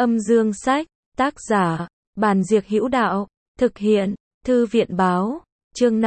Âm dương sách, tác giả, Bàn Diệc Hữu Đạo, thực hiện, Thư viện báo, chương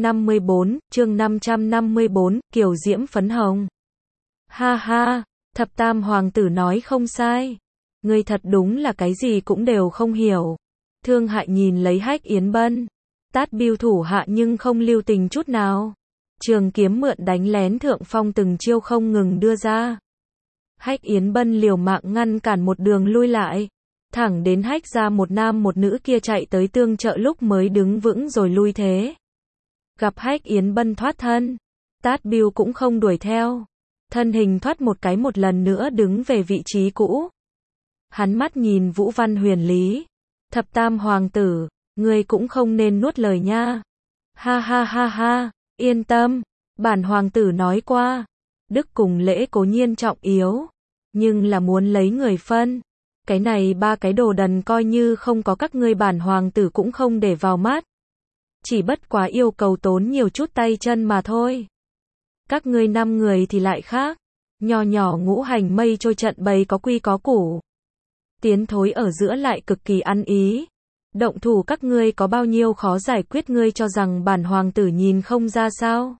554, Kiều Diễm phấn hồng. Ha ha, thập tam hoàng tử nói không sai. Ngươi thật đúng là cái gì cũng đều không hiểu. Thương Hại nhìn lấy Hách Yến Bân. Tát Biêu thủ hạ nhưng không lưu tình chút nào. Trường kiếm mượn đánh lén thượng phong từng chiêu không ngừng đưa ra. Hách Yến Bân liều mạng ngăn cản một đường lui lại. Thẳng đến Hách ra một nam một nữ kia chạy tới tương trợ lúc mới đứng vững rồi lui thế. Gặp Hách Yến Bân thoát thân. Tát Biêu cũng không đuổi theo. Thân hình thoát một cái một lần nữa đứng về vị trí cũ. Hắn mắt nhìn Vũ Văn Huyền Lý. Thập tam hoàng tử, ngươi cũng không nên nuốt lời nha. Ha ha ha ha, yên tâm, bản hoàng tử nói qua. Đức cùng lễ cố nhiên trọng yếu, nhưng là muốn lấy người phân. Cái này ba cái đồ đần coi như không có các ngươi bản hoàng tử cũng không để vào mắt. Chỉ bất quá yêu cầu tốn nhiều chút tay chân mà thôi. Các ngươi 5 người thì lại khác. Nho nhỏ ngũ hành mây trôi trận bày có quy có củ. Tiến thối ở giữa lại cực kỳ ăn ý. Động thủ các ngươi có bao nhiêu khó giải quyết ngươi cho rằng bản hoàng tử nhìn không ra sao?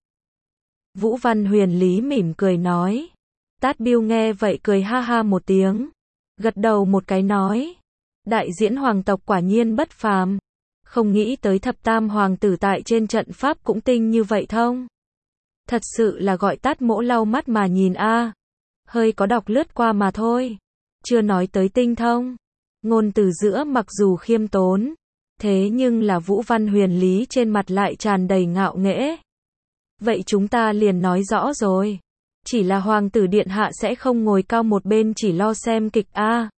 Vũ Văn Huyền Lý mỉm cười nói. Tát Biêu nghe vậy cười ha ha một tiếng. Gật đầu một cái nói. Đại diễn hoàng tộc quả nhiên bất phàm. Không nghĩ tới thập tam hoàng tử tại trên trận pháp cũng tinh như vậy thông. Thật sự là gọi Tát mỗ lau mắt mà nhìn a. Hơi có đọc lướt qua mà thôi. Chưa nói tới tinh thông. Ngôn từ giữa mặc dù khiêm tốn. Thế nhưng là Vũ Văn Huyền Lý trên mặt lại tràn đầy ngạo nghễ. Vậy chúng ta liền nói rõ rồi. Chỉ là hoàng tử điện hạ sẽ không ngồi cao một bên chỉ lo xem kịch a.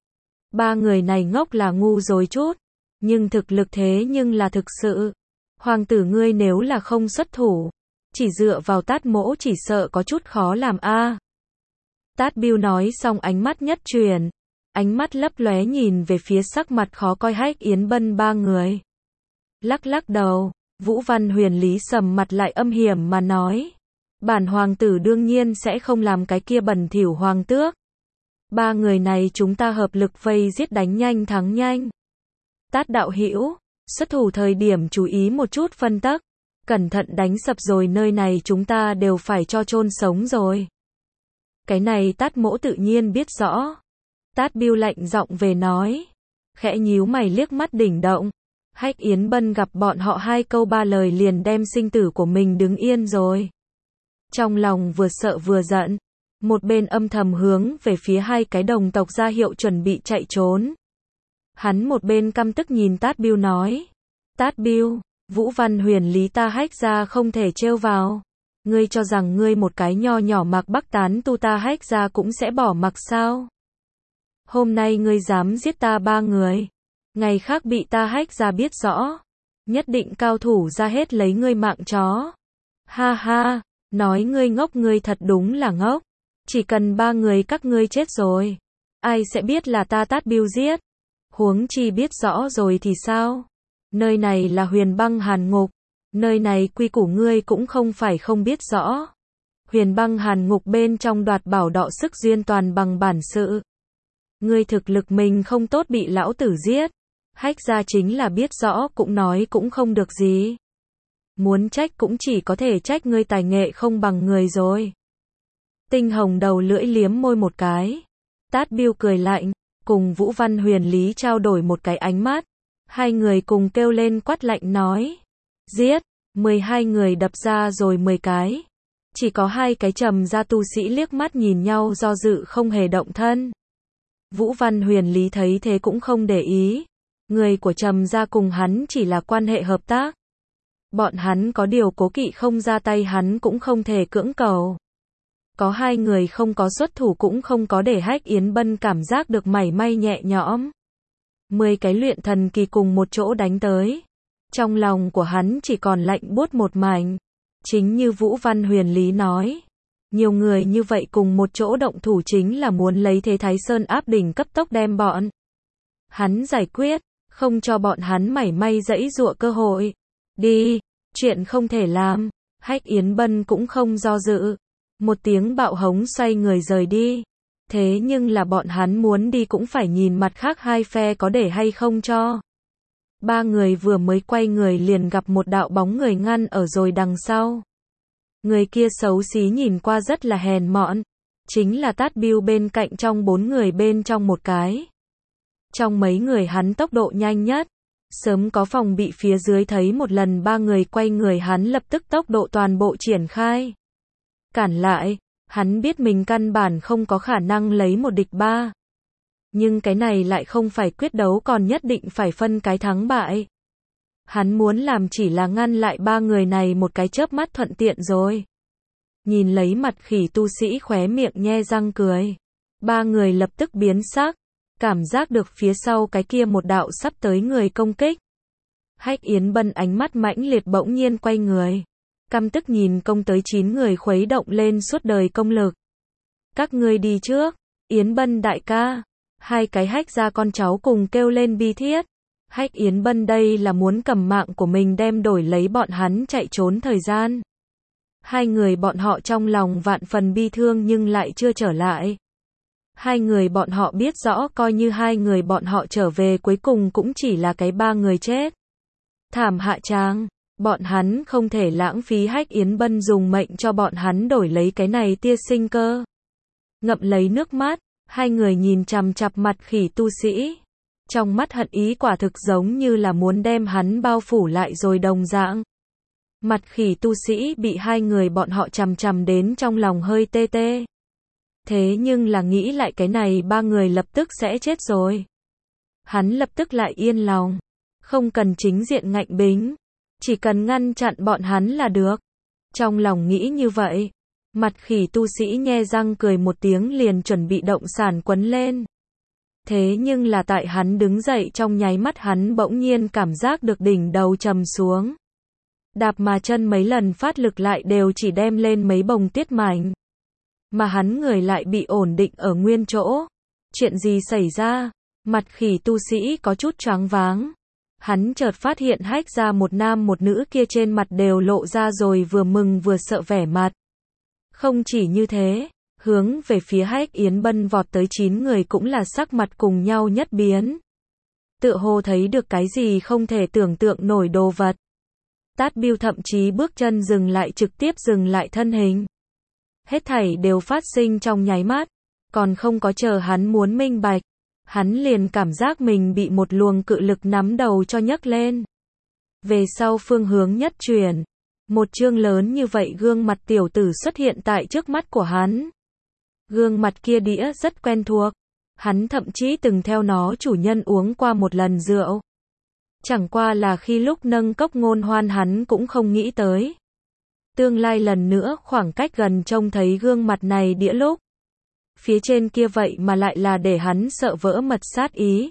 Ba người này ngốc là ngu rồi chút. Nhưng thực lực thế nhưng là thực sự. Hoàng tử ngươi nếu là không xuất thủ. Chỉ dựa vào Tát mỗ chỉ sợ có chút khó làm a. Tát Biêu nói xong ánh mắt nhất chuyển. Ánh mắt lấp lóe nhìn về phía sắc mặt khó coi Hách Yến Bân ba người. Lắc lắc đầu, Vũ Văn Huyền Lý sầm mặt lại âm hiểm mà nói. Bản hoàng tử đương nhiên sẽ không làm cái kia bẩn thỉu hoàng tước. Ba người này chúng ta hợp lực vây giết đánh nhanh thắng nhanh. Tát đạo hữu, xuất thủ thời điểm chú ý một chút phân tắc. Cẩn thận đánh sập rồi nơi này chúng ta đều phải cho chôn sống rồi. Cái này Tát mỗ tự nhiên biết rõ. Tát Biêu lạnh giọng về nói. Khẽ nhíu mày liếc mắt đỉnh động. Hách Yến Bân gặp bọn họ 2 câu 3 lời liền đem sinh tử của mình đứng yên rồi. Trong lòng vừa sợ vừa giận. Một bên âm thầm hướng về phía 2 cái đồng tộc ra hiệu chuẩn bị chạy trốn. Hắn một bên căm tức nhìn Tát Biêu nói. Tát Biêu, Vũ Văn Huyền Lý ta Hách ra không thể trêu vào. Ngươi cho rằng ngươi một cái nho nhỏ Mạc Bắc tán tu ta Hách ra cũng sẽ bỏ mặc sao? Hôm nay ngươi dám giết ta 3 người. Ngày khác bị ta Hách ra biết rõ. Nhất định cao thủ ra hết lấy ngươi mạng chó. Ha ha, nói ngươi ngốc ngươi thật đúng là ngốc. Chỉ cần 3 người các ngươi chết rồi. Ai sẽ biết là ta Tát Biêu giết? Huống chi biết rõ rồi thì sao? Nơi này là Huyền Băng Hàn Ngục. Nơi này quy củ ngươi cũng không phải không biết rõ. Huyền Băng Hàn Ngục bên trong đoạt bảo đọ sức duyên toàn bằng bản sự. Ngươi thực lực mình không tốt bị lão tử giết. Hách ra chính là biết rõ cũng nói cũng không được gì. Muốn trách cũng chỉ có thể trách ngươi tài nghệ không bằng người rồi. Tinh Hồng đầu lưỡi liếm môi một cái. Tát Biêu cười lạnh, cùng Vũ Văn Huyền Lý trao đổi một cái ánh mắt. 2 người cùng kêu lên quát lạnh nói. Giết, 12 người đập ra rồi 10 cái. Chỉ có 2 cái trầm gia tu sĩ liếc mắt nhìn nhau do dự không hề động thân. Vũ Văn Huyền Lý thấy thế cũng không để ý. Người của trầm gia cùng hắn chỉ là quan hệ hợp tác. Bọn hắn có điều cố kỵ không ra tay hắn cũng không thể cưỡng cầu. Có 2 người không có xuất thủ cũng không có để Hách Yến Bân cảm giác được mảy may nhẹ nhõm. 10 cái luyện thần kỳ cùng một chỗ đánh tới. Trong lòng của hắn chỉ còn lạnh buốt một mảnh. Chính như Vũ Văn Huyền Lý nói. Nhiều người như vậy cùng một chỗ động thủ chính là muốn lấy thế Thái Sơn áp đỉnh cấp tốc đem bọn hắn giải quyết, không cho bọn hắn mảy may giãy giụa cơ hội. Đi, chuyện không thể làm. Hách Yến Bân cũng không do dự. Một tiếng bạo hống xoay người rời đi. Thế nhưng là bọn hắn muốn đi cũng phải nhìn mặt khác hai phe có để hay không cho. Ba người vừa mới quay người liền gặp một đạo bóng người ngăn ở rồi đằng sau. Người kia xấu xí nhìn qua rất là hèn mọn. Chính là Tát Bill bên cạnh trong 4 người bên trong một cái. Trong mấy người hắn tốc độ nhanh nhất. Sớm có phòng bị phía dưới thấy một lần ba người quay người hắn lập tức tốc độ toàn bộ triển khai. Cản lại, hắn biết mình căn bản không có khả năng lấy một địch ba. Nhưng cái này lại không phải quyết đấu còn nhất định phải phân cái thắng bại. Hắn muốn làm chỉ là ngăn lại ba người này một cái chớp mắt thuận tiện rồi. Nhìn lấy mặt khỉ tu sĩ khóe miệng nhe răng cười. Ba người lập tức biến sắc. Cảm giác được phía sau cái kia một đạo sắp tới người công kích. Hách Yến Bân ánh mắt mãnh liệt bỗng nhiên quay người. Căm tức nhìn công tới 9 người khuấy động lên suốt đời công lực. Các ngươi đi trước. Yến Bân đại ca. Hai cái hách ra con cháu cùng kêu lên bi thiết. Hách Yến Bân đây là muốn cầm mạng của mình đem đổi lấy bọn hắn chạy trốn thời gian. Hai người bọn họ trong lòng vạn phần bi thương nhưng lại chưa trở lại. Hai người bọn họ biết rõ coi như hai người bọn họ trở về cuối cùng cũng chỉ là cái ba người chết. Thảm hạ tràng, bọn hắn không thể lãng phí Hách Yến Bân dùng mệnh cho bọn hắn đổi lấy cái này tia sinh cơ. Ngậm lấy nước mắt, hai người nhìn chằm chằm mặt khỉ tu sĩ. Trong mắt hận ý quả thực giống như là muốn đem hắn bao phủ lại rồi đồng dạng. Mặt khỉ tu sĩ bị hai người bọn họ chằm chằm đến trong lòng hơi tê tê. Thế nhưng là nghĩ lại cái này ba người lập tức sẽ chết rồi. Hắn lập tức lại yên lòng. Không cần chính diện ngạnh bính. Chỉ cần ngăn chặn bọn hắn là được. Trong lòng nghĩ như vậy. Mặt khỉ tu sĩ nhe răng cười một tiếng liền chuẩn bị động sản quấn lên. Thế nhưng là tại hắn đứng dậy trong nháy mắt hắn bỗng nhiên cảm giác được đỉnh đầu trầm xuống. Đạp mà chân mấy lần phát lực lại đều chỉ đem lên mấy bồng tiết mảnh. Mà hắn người lại bị ổn định ở nguyên chỗ. Chuyện gì xảy ra? Mặt khỉ tu sĩ có chút choáng váng. Hắn chợt phát hiện hách ra một nam một nữ kia trên mặt đều lộ ra rồi vừa mừng vừa sợ vẻ mặt. Không chỉ như thế, hướng về phía Hách Yến Bân vọt tới 9 người cũng là sắc mặt cùng nhau nhất biến. Tựa hồ thấy được cái gì không thể tưởng tượng nổi đồ vật. Tát Bill thậm chí bước chân dừng lại trực tiếp dừng lại thân hình. Hết thảy đều phát sinh trong nháy mắt, còn không có chờ hắn muốn minh bạch. Hắn liền cảm giác mình bị một luồng cự lực nắm đầu cho nhấc lên. Về sau phương hướng nhất chuyển. Một chương lớn như vậy gương mặt tiểu tử xuất hiện tại trước mắt của hắn. Gương mặt kia đĩa rất quen thuộc. Hắn thậm chí từng theo nó chủ nhân uống qua một lần rượu. Chẳng qua là khi lúc nâng cốc ngôn hoan hắn cũng không nghĩ tới. Tương lai lần nữa khoảng cách gần trông thấy gương mặt này đĩa lúc. Phía trên kia vậy mà lại là để hắn sợ vỡ mật sát ý.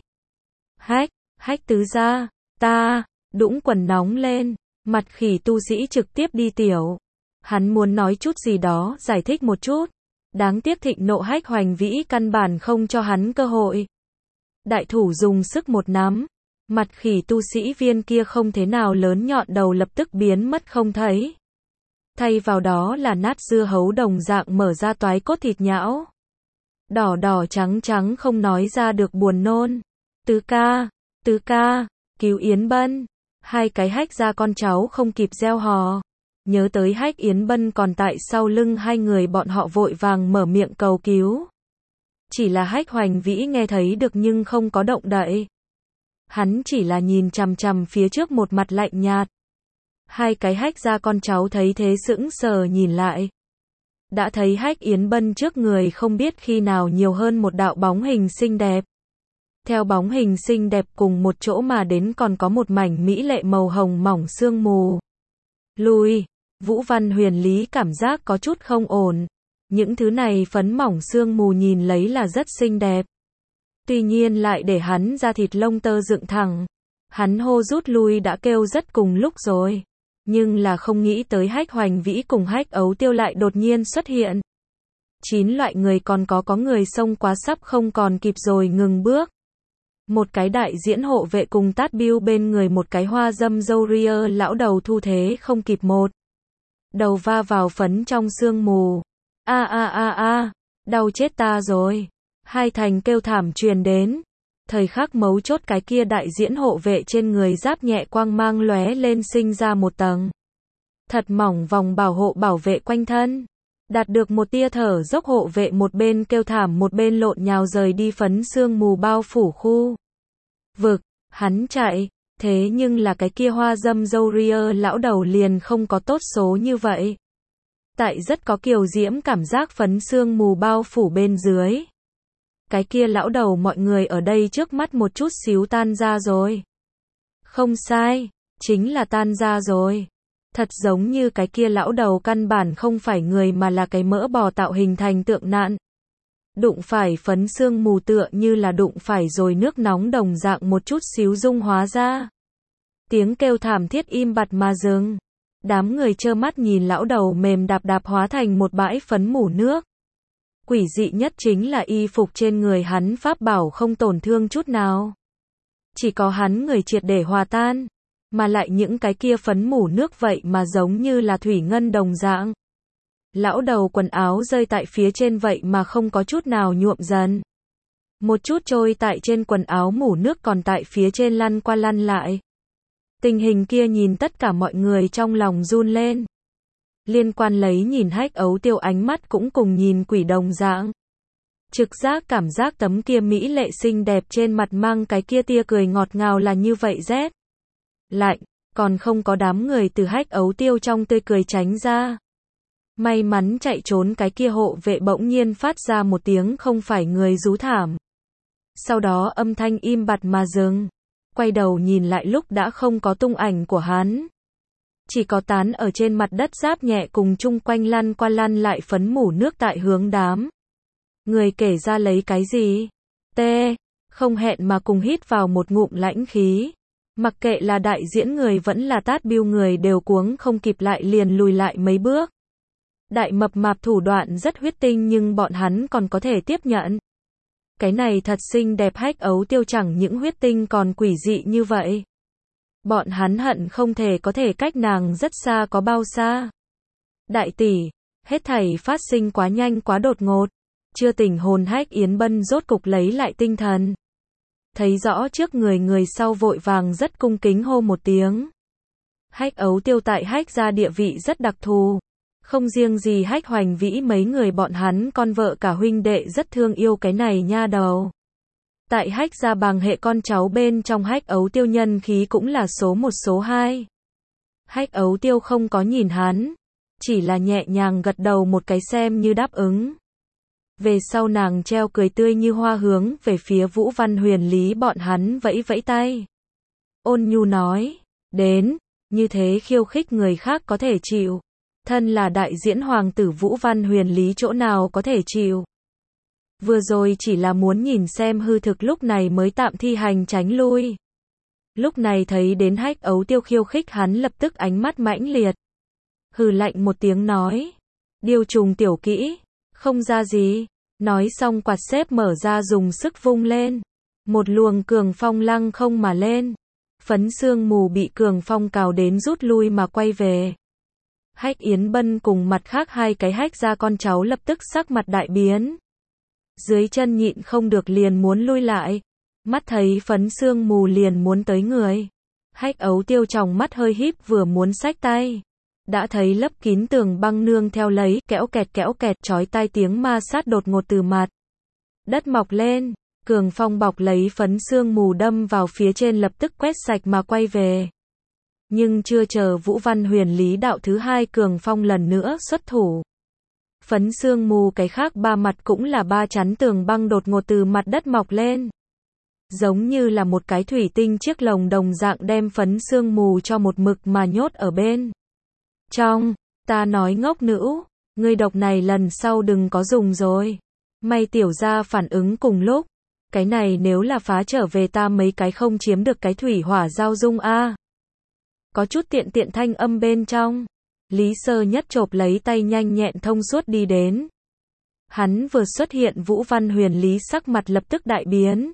Hách tứ gia, ta, đũng quần nóng lên, mặt khỉ tu sĩ trực tiếp đi tiểu. Hắn muốn nói chút gì đó, giải thích một chút. Đáng tiếc thịnh nộ Hách Hoành Vĩ căn bản không cho hắn cơ hội. Đại thủ dùng sức một nắm. Mặt khỉ tu sĩ viên kia không thế nào lớn nhọn đầu lập tức biến mất không thấy. Thay vào đó là nát dưa hấu đồng dạng mở ra toái cốt thịt nhão. Đỏ đỏ trắng trắng không nói ra được buồn nôn. Tứ ca, cứu Yến Bân. Hai cái hách ra con cháu không kịp gieo hò. Nhớ tới Hách Yến Bân còn tại sau lưng hai người bọn họ vội vàng mở miệng cầu cứu. Chỉ là Hách Hoành Vĩ nghe thấy được nhưng không có động đậy. Hắn chỉ là nhìn chằm chằm phía trước một mặt lạnh nhạt. Hai cái hách ra con cháu thấy thế sững sờ nhìn lại. Đã thấy Hách Yến Bân trước người không biết khi nào nhiều hơn một đạo bóng hình xinh đẹp. Theo bóng hình xinh đẹp cùng một chỗ mà đến còn có một mảnh mỹ lệ màu hồng mỏng sương mù. Lùi, Vũ Văn Huyền Lý cảm giác có chút không ổn. Những thứ này phấn mỏng sương mù nhìn lấy là rất xinh đẹp. Tuy nhiên lại để hắn da thịt lông tơ dựng thẳng. Hắn hô rút lui đã kêu rất cùng lúc rồi. Nhưng là không nghĩ tới Hách Hoành Vĩ cùng Hách Ấu Tiêu lại đột nhiên xuất hiện. 9 loại người còn có người xông quá sắp không còn kịp rồi ngừng bước. Một cái đại diễn hộ vệ cùng Tát Bill bên người một cái hoa dâm râu ria lão đầu thu thế không kịp một. Đầu va vào phấn trong sương mù. Đau chết ta rồi. Hai thành kêu thảm truyền đến. Thời khắc mấu chốt cái kia đại diễn hộ vệ trên người giáp nhẹ quang mang lóe lên sinh ra một tầng thật mỏng vòng bảo vệ quanh thân. Đạt được một tia thở dốc hộ vệ một bên kêu thảm một bên lộn nhào rời đi phấn sương mù bao phủ khu vực. Hắn chạy, thế nhưng là cái kia hoa dâm dâu ria lão đầu liền không có tốt số như vậy. Tại rất có kiều diễm cảm giác phấn sương mù bao phủ bên dưới. Cái kia lão đầu mọi người ở đây trước mắt một chút xíu tan ra rồi. Không sai, chính là tan ra rồi. Thật giống như cái kia lão đầu căn bản không phải người mà là cái mỡ bò tạo hình thành tượng nạn. Đụng phải phấn sương mù tựa như là đụng phải rồi nước nóng đồng dạng một chút xíu dung hóa ra. Tiếng kêu thảm thiết im bặt mà dừng. Đám người trơ mắt nhìn lão đầu mềm đạp hóa thành một bãi phấn mù nước. Quỷ dị nhất chính là y phục trên người hắn pháp bảo không tổn thương chút nào. Chỉ có hắn người triệt để hòa tan. Mà lại những cái kia phấn mù nước vậy mà giống như là thủy ngân đồng dạng. Lão đầu quần áo rơi tại phía trên vậy mà không có chút nào nhuộm dần. Một chút trôi tại trên quần áo mù nước còn tại phía trên lăn qua lăn lại. Tình hình kia nhìn tất cả mọi người trong lòng run lên. Liên quan lấy nhìn Hách Ấu Tiêu ánh mắt cũng cùng nhìn quỷ đồng dạng. Trực giác cảm giác tấm kia mỹ lệ xinh đẹp trên mặt mang cái kia tia cười ngọt ngào là như vậy rét. Lạnh, còn không có đám người từ Hách Ấu Tiêu trong tươi cười tránh ra. May mắn chạy trốn cái kia hộ vệ bỗng nhiên phát ra một tiếng không phải người rú thảm. Sau đó âm thanh im bặt mà dừng. Quay đầu nhìn lại lúc đã không có tung ảnh của hắn. Chỉ có tán ở trên mặt đất giáp nhẹ cùng chung quanh lăn qua lăn lại phấn mù nước tại hướng đám. Người kể ra lấy cái gì? Không hẹn mà cùng hít vào một ngụm lãnh khí. Mặc kệ là đại diễn người vẫn là tát biêu người đều cuống không kịp lại liền lùi lại mấy bước. Đại mập mạp thủ đoạn rất huyết tinh nhưng bọn hắn còn có thể tiếp nhận. Cái này thật xinh đẹp Hách Ấu Tiêu chẳng những huyết tinh còn quỷ dị như vậy. Bọn hắn hận không thể có thể cách nàng rất xa có bao xa. Đại tỷ, hết thảy phát sinh quá nhanh quá đột ngột. Chưa tỉnh hồn Hách Yến Bân rốt cục lấy lại tinh thần. Thấy rõ trước người sau vội vàng rất cung kính hô một tiếng. Hách Ấu Tiêu tại Hách gia địa vị rất đặc thù. Không riêng gì Hách Hoành Vĩ mấy người bọn hắn con vợ cả huynh đệ rất thương yêu cái này nha đầu. Tại Hách gia bằng hệ con cháu bên trong Hách Ấu Tiêu nhân khí cũng là số 1 số 2. Hách Ấu Tiêu không có nhìn hắn, chỉ là nhẹ nhàng gật đầu một cái xem như đáp ứng. Về sau nàng treo cười tươi như hoa hướng về phía Vũ Văn Huyền Lý bọn hắn vẫy vẫy tay. Ôn nhu nói, đến, như thế khiêu khích người khác có thể chịu. Thân là đại diễn hoàng tử Vũ Văn Huyền Lý chỗ nào có thể chịu. Vừa rồi chỉ là muốn nhìn xem hư thực lúc này mới tạm thi hành tránh lui. Lúc này thấy đến Hách Ấu Tiêu khiêu khích hắn lập tức ánh mắt mãnh liệt. Hừ lạnh một tiếng nói. Điêu trùng tiểu kỹ, không ra gì. Nói xong quạt xếp mở ra dùng sức vung lên. Một luồng cường phong lăng không mà lên. Phấn sương mù bị cường phong cào đến rút lui mà quay về. Hách Yến Bân cùng mặt khác hai cái Hách gia con cháu lập tức sắc mặt đại biến. Dưới chân nhịn không được liền muốn lui lại. Mắt thấy phấn sương mù liền muốn tới người. Hách Ấu Tiêu tròng mắt hơi híp vừa muốn xách tay. Đã thấy lấp kín tường băng nương theo lấy kéo kẹt chói tai tiếng ma sát đột ngột từ mặt đất mọc lên. Cường phong bọc lấy phấn sương mù đâm vào phía trên lập tức quét sạch mà quay về. Nhưng chưa chờ Vũ Văn Huyền Lý đạo thứ hai cường phong lần nữa xuất thủ. Phấn sương mù cái khác ba mặt cũng là ba chắn tường băng đột ngột từ mặt đất mọc lên. Giống như là một cái thủy tinh chiếc lồng đồng dạng đem phấn sương mù cho một mực mà nhốt ở bên trong. Ta nói ngốc nữ, ngươi độc này lần sau đừng có dùng rồi. May tiểu gia phản ứng cùng lúc. Cái này nếu là phá trở về ta mấy cái không chiếm được cái thủy hỏa giao dung a. Có chút tiện thanh âm bên trong. Lý Sơ Nhất chộp lấy tay nhanh nhẹn thông suốt đi đến. Hắn vừa xuất hiện Vũ Văn Huyền Lý sắc mặt lập tức đại biến.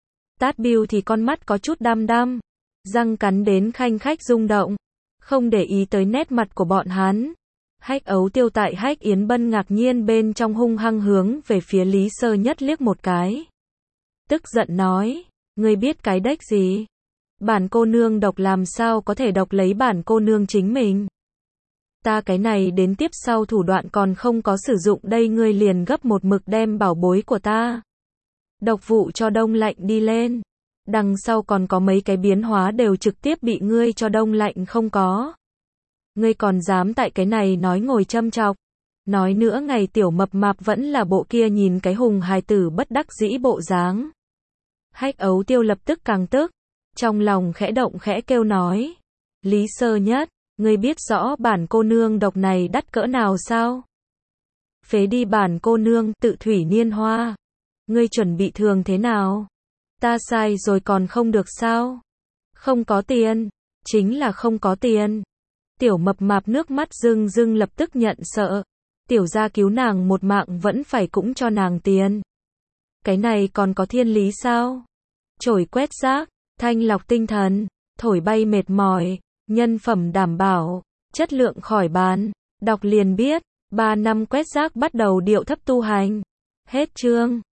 Tát Biêu thì con mắt có chút đăm đăm. Răng cắn đến khanh khách rung động. Không để ý tới nét mặt của bọn hắn. Hách Ấu Tiêu tại Hách Yến Bân ngạc nhiên bên trong hung hăng hướng về phía Lý Sơ Nhất liếc một cái. Tức giận nói, ngươi biết cái đếch gì? Bản cô nương độc làm sao có thể độc lấy bản cô nương chính mình? Ta cái này đến tiếp sau thủ đoạn còn không có sử dụng đây, ngươi liền gấp một mực đem bảo bối của ta độc vụ cho đông lạnh đi lên. Đằng sau còn có mấy cái biến hóa đều trực tiếp bị ngươi cho đông lạnh không có. Ngươi còn dám tại cái này nói ngồi châm chọc. Nói nữa ngày tiểu mập mạp vẫn là bộ kia nhìn cái hùng hài tử bất đắc dĩ bộ dáng. Hách Ấu Tiêu lập tức càng tức. Trong lòng khẽ động khẽ kêu nói. Lý Sơ Nhất, ngươi biết rõ bản cô nương độc này đắt cỡ nào sao? Phế đi bản cô nương, tự thủy niên hoa. Ngươi chuẩn bị thường thế nào? Ta sai rồi còn không được sao? Không có tiền. Chính là không có tiền. Tiểu mập mạp nước mắt rưng rưng lập tức nhận sợ. Tiểu gia cứu nàng một mạng vẫn phải cũng cho nàng tiền. Cái này còn có thiên lý sao? Chổi quét rác, thanh lọc tinh thần, thổi bay mệt mỏi, nhân phẩm đảm bảo, chất lượng khỏi bàn. Đọc liền biết, 3 năm quét rác bắt đầu điệu thấp tu hành. Hết chương.